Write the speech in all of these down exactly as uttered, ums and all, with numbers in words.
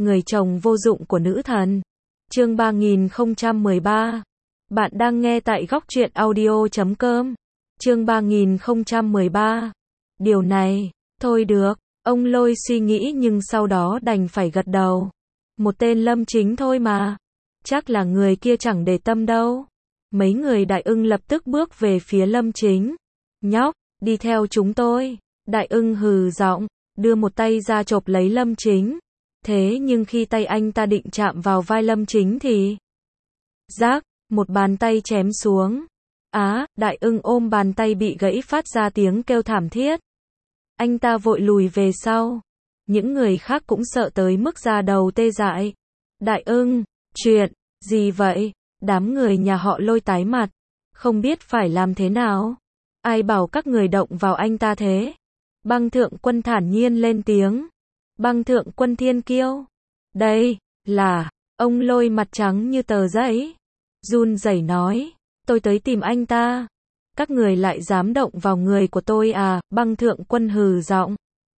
người chồng vô dụng của nữ thần. Chương ba nghìn không trăm mười ba. Bạn đang nghe tại góc truyện audio chấm com. Chương ba nghìn không trăm mười ba. Điều này, thôi được, ông Lôi suy nghĩ nhưng sau đó đành phải gật đầu. Một tên Lâm Chính thôi mà. Chắc là người kia chẳng để tâm đâu. Mấy người Đại Ưng lập tức bước về phía Lâm Chính. Nhóc, đi theo chúng tôi. Đại Ưng hừ giọng, đưa một tay ra chộp lấy Lâm Chính. Thế nhưng khi tay anh ta định chạm vào vai Lâm Chính thì... Rác, một bàn tay chém xuống. Á, Đại Ưng ôm bàn tay bị gãy phát ra tiếng kêu thảm thiết. Anh ta vội lùi về sau. Những người khác cũng sợ tới mức da đầu tê dại. Đại Ưng, chuyện, gì vậy? Đám người nhà họ Lôi tái mặt. Không biết phải làm thế nào. Ai bảo các người động vào anh ta thế? Băng Thượng Quân thản nhiên lên tiếng. Băng Thượng Quân thiên kiêu. Đây, là, ông Lôi mặt trắng như tờ giấy. Run rẩy nói, tôi tới tìm anh ta. Các người lại dám động vào người của tôi à? Băng Thượng Quân hừ giọng.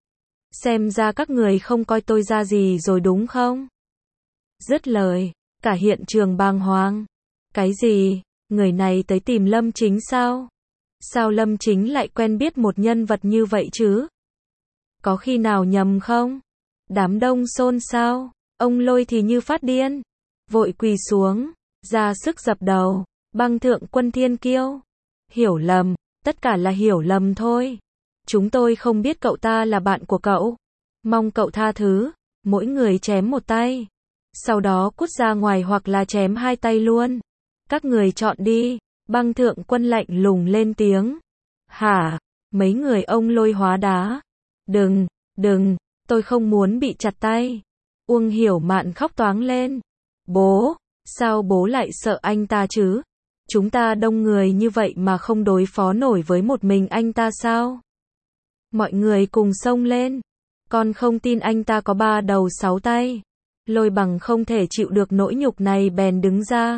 Xem ra các người không coi tôi ra gì rồi đúng không? Dứt lời, cả hiện trường bàng hoàng. Cái gì? Người này tới tìm Lâm Chính sao? Sao Lâm Chính lại quen biết một nhân vật như vậy chứ? Có khi nào nhầm không? Đám đông xôn xao, ông Lôi thì như phát điên, vội quỳ xuống, ra sức dập đầu. Băng Thượng Quân thiên kiêu. Hiểu lầm, tất cả là hiểu lầm thôi. Chúng tôi không biết cậu ta là bạn của cậu. Mong cậu tha thứ, mỗi người chém một tay. Sau đó cút ra ngoài hoặc là chém hai tay luôn. Các người chọn đi. Băng Thượng Quân lạnh lùng lên tiếng. Hả? Mấy người ông Lôi hóa đá. Đừng, đừng, tôi không muốn bị chặt tay. Uông Hiểu Mạn khóc toáng lên. Bố, sao bố lại sợ anh ta chứ? Chúng ta đông người như vậy mà không đối phó nổi với một mình anh ta sao? Mọi người cùng xông lên. Con không tin anh ta có ba đầu sáu tay. Lôi Bằng không thể chịu được nỗi nhục này bèn đứng ra.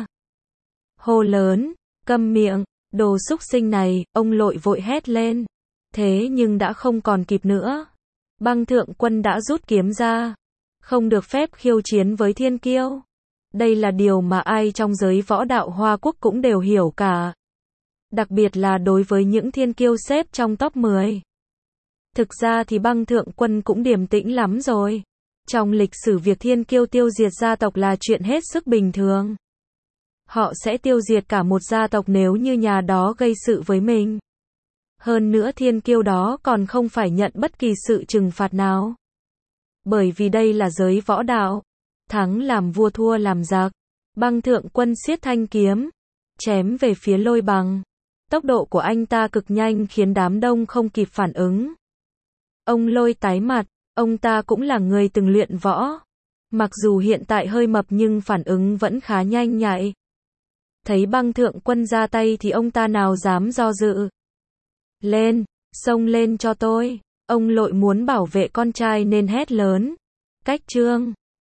Hô lớn, câm miệng, đồ xúc sinh này, ông Lội vội hét lên. Thế nhưng đã không còn kịp nữa. Băng Thượng Quân đã rút kiếm ra. Không được phép khiêu chiến với thiên kiêu. Đây là điều mà ai trong giới võ đạo Hoa Quốc cũng đều hiểu cả. Đặc biệt là đối với những thiên kiêu xếp trong top mười. Thực ra thì Băng Thượng Quân cũng điềm tĩnh lắm rồi. Trong lịch sử việc thiên kiêu tiêu diệt gia tộc là chuyện hết sức bình thường. Họ sẽ tiêu diệt cả một gia tộc nếu như nhà đó gây sự với mình. Hơn nữa thiên kiêu đó còn không phải nhận bất kỳ sự trừng phạt nào. Bởi vì đây là giới võ đạo. Thắng làm vua thua làm giặc. Băng Thượng Quân siết thanh kiếm. Chém về phía Lôi Bằng. Tốc độ của anh ta cực nhanh khiến đám đông không kịp phản ứng. Ông Lôi tái mặt. Ông ta cũng là người từng luyện võ. Mặc dù hiện tại hơi mập nhưng phản ứng vẫn khá nhanh nhạy. Thấy Băng Thượng Quân ra tay thì ông ta nào dám do dự. Lên, xông lên cho tôi. Ông Lội muốn bảo vệ con trai nên hét lớn. Cách chương.